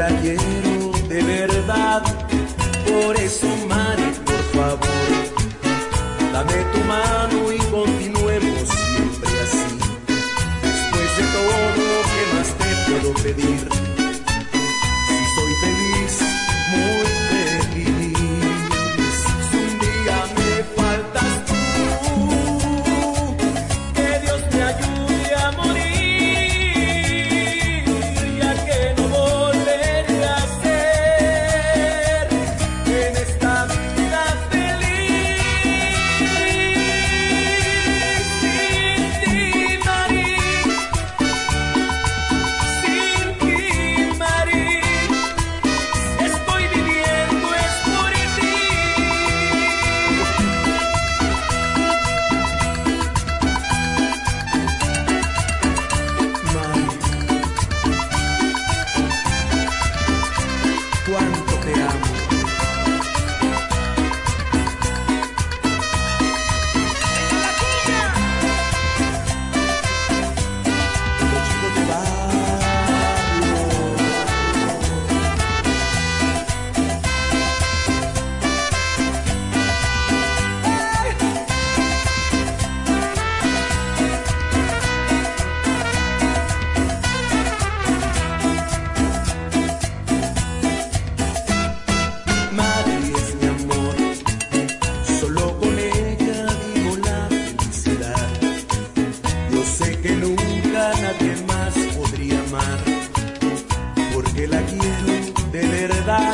quiero de verdad. Por eso, Mari, por favor, dame tu mano y continuemos siempre así. Después de todo, ¿qué más te puedo pedir? Si soy feliz, muy feliz. Si un día me faltas tú, que Dios me ayude a morir, ya que no volveré a ser en esta vida feliz. Sin ti, Mari, sin ti, Mari, estoy viviendo es por ti. Mari, cuánto te amo. Los chicos de barrio. Mari es mi amor, solo con ella vivo la felicidad. Yo sé que nunca nadie más podría amar, porque la quiero de verdad.